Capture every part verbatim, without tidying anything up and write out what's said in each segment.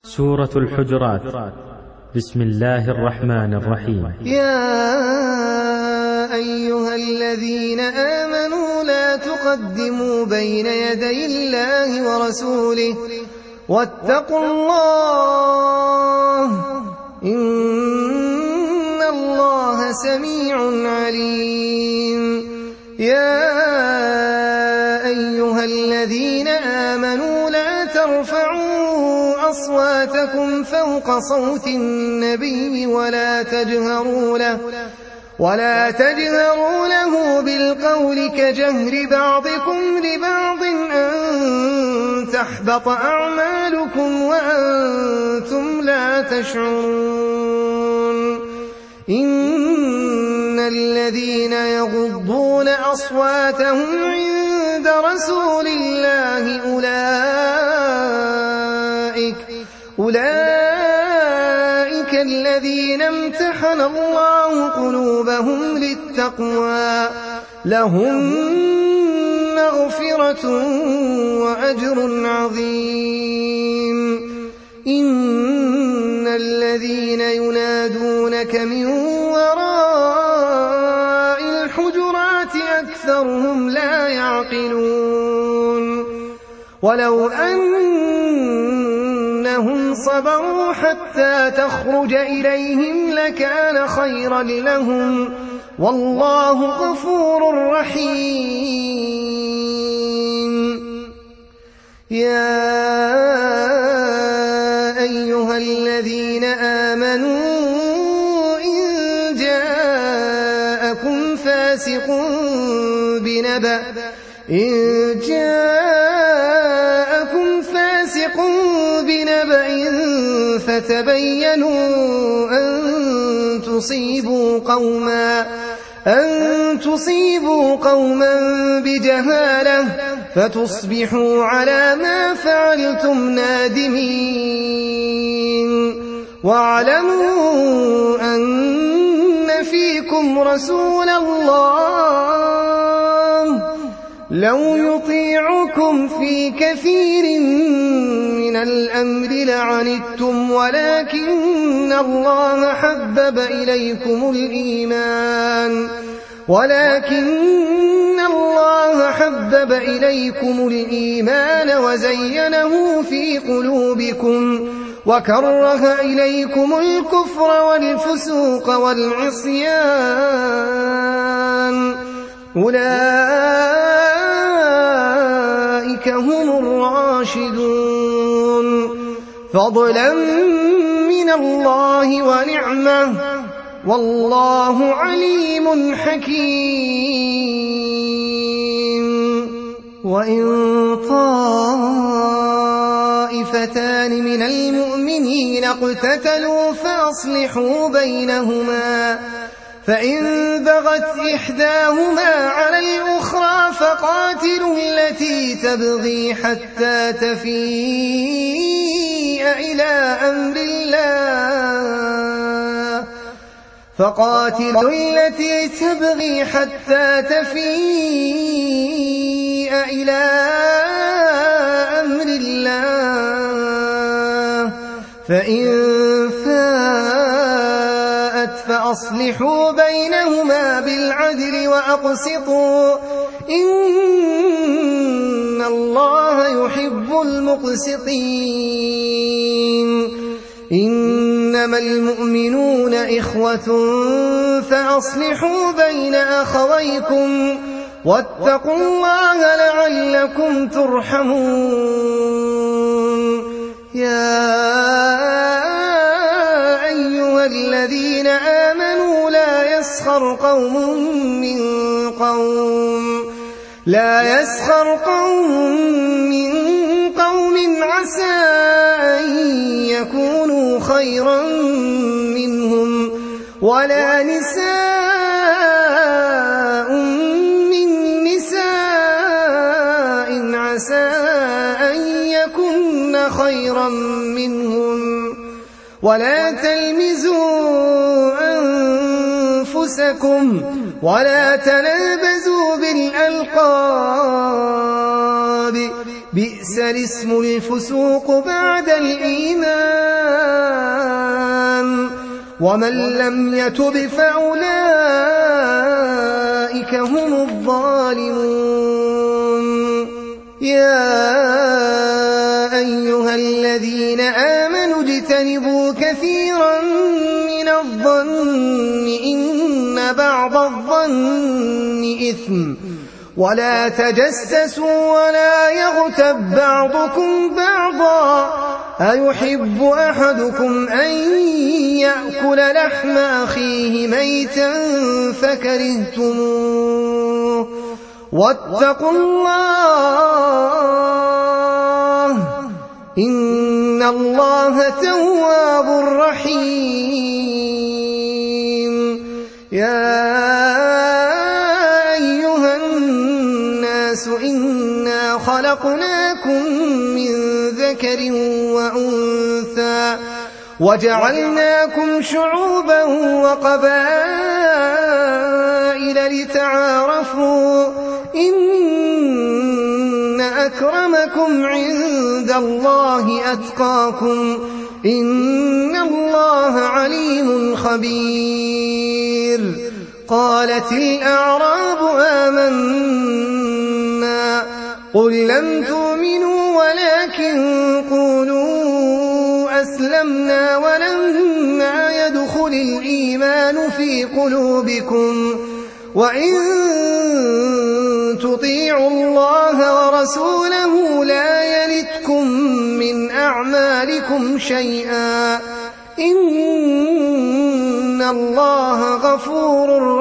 سورة الحجرات. بسم الله الرحمن الرحيم. يا أيها الذين آمنوا لا تقدموا بين يدي الله ورسوله واتقوا الله إن الله سميع عليم. يا أيها الذين آمنوا لا ترفعوا أصواتكم فوق صوت النبي ولا تجهروا له ولا تجهروا له بالقول كجهر بعضكم لبعض أن تحبط أعمالكم وأنتم لا تشعرون. إن الذين يغضون أصواتهم عند رسول الله أولئك أولئك الذين امتحن الله قلوبهم للتقوى لهم مغفرة وأجر عظيم. إن الذين ينادونك من وراء الحجرات أكثرهم لا يعقلون. ولو أنهم صبروا حتى تخرج إليهم لكان خيرا لهم والله غفور رحيم. يا أيها الذين آمنوا إن جاءكم فاسق بنبأ إن جاءكم فاسق بنبأ فتبينوا أن تصيبوا قوما أن تصيبوا قوما بجهالة فتصبحوا على ما فعلتم نادمين. واعلموا أن فيكم رسول الله لو يطيعكم في كثير من الأمر لعنتم ولكن الله حبب إليكم الإيمان ولكن الله حبب إليكم الإيمان وزينه في قلوبكم وكره إليكم الكفر والفسوق والعصيان أولئك هم الراشدون فضلا من الله ونعمة والله عليم حكيم. وإن طائفتان من المؤمنين اقتتلوا فأصلحوا بينهما فإن بغت إحداهما على الأخرى فقاتلوا التي تبغي حتى تفيء إلى أمر الله فقاتلوا التي تبغي حتى تفيء إلى أمر الله فإن فاءت فأصلحوا بينهما بالعدل وأقسطوا إن الله يحب المقسطين. إنما المؤمنون إخوة فأصلحوا بين أخويكم واتقوا الله لعلكم ترحمون. يا أيها الذين آمنوا لا يسخر قوم من قوم لا يسخر قوم من قوم عسى أن يكونوا خيرا منهم ولا نساء من نساء عسى أن يكن خيرا منهم ولا تلمزوا أنفسكم ولا تنابزوا بالألقاب بئس الاسم الفسوق بعد الإيمان ومن لم يتب فأولئك هم الظالمون. يا أيها الذين آمنوا اجتنبوا كثيرا من الظن إن بعض الظن إثم ولا تجسسوا ولا يغتب بعضكم بعضا أيحب أحدكم أن يأكل لحم أخيه ميتا فكرهتموه واتقوا الله إن الله تواب رحيم. يا أيها الناس إنا خلقناكم من ذكر وأنثى وجعلناكم شعوبا وقبائل لتعارفوا إن أكرمكم عند الله أتقاكم إن الله عليم خبير. قالت الأعراب آمنا قل لم تؤمنوا ولكن قولوا أسلمنا ولما يدخل الإيمان في قلوبكم وإن تطيعوا الله ورسوله لا يلتكم من أعمالكم شيئا إن الله غفور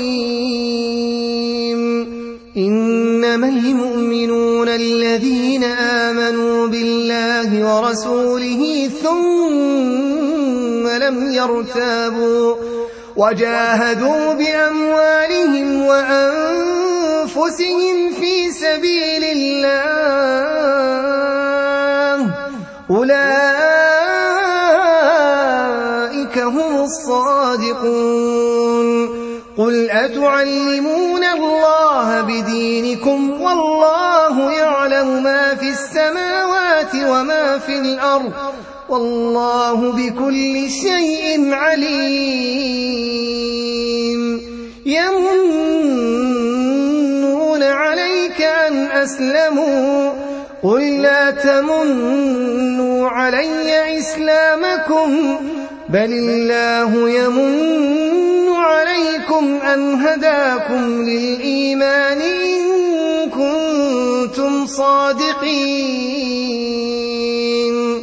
رحيم. إنما المؤمنون الذين آمنوا بالله ورسوله ثم لم يرتابوا وجاهدوا بأموالهم وأنفسهم في سبيل الله أولئك هم الصادقون. قل أتعلمون الله بدينكم والله يعلم ما في السماوات وما في الأرض والله بكل شيء عليم. يمنون عليك أن أسلموا قل لا تمنوا علي إسلامكم بل الله يمن عليكم أن هداكم للإيمان إن كنتم صادقين.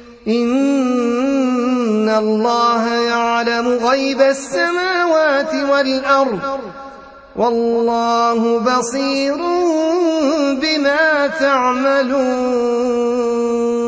إن الله يعلم غيب السماوات والأرض والله بصير بما تعملون.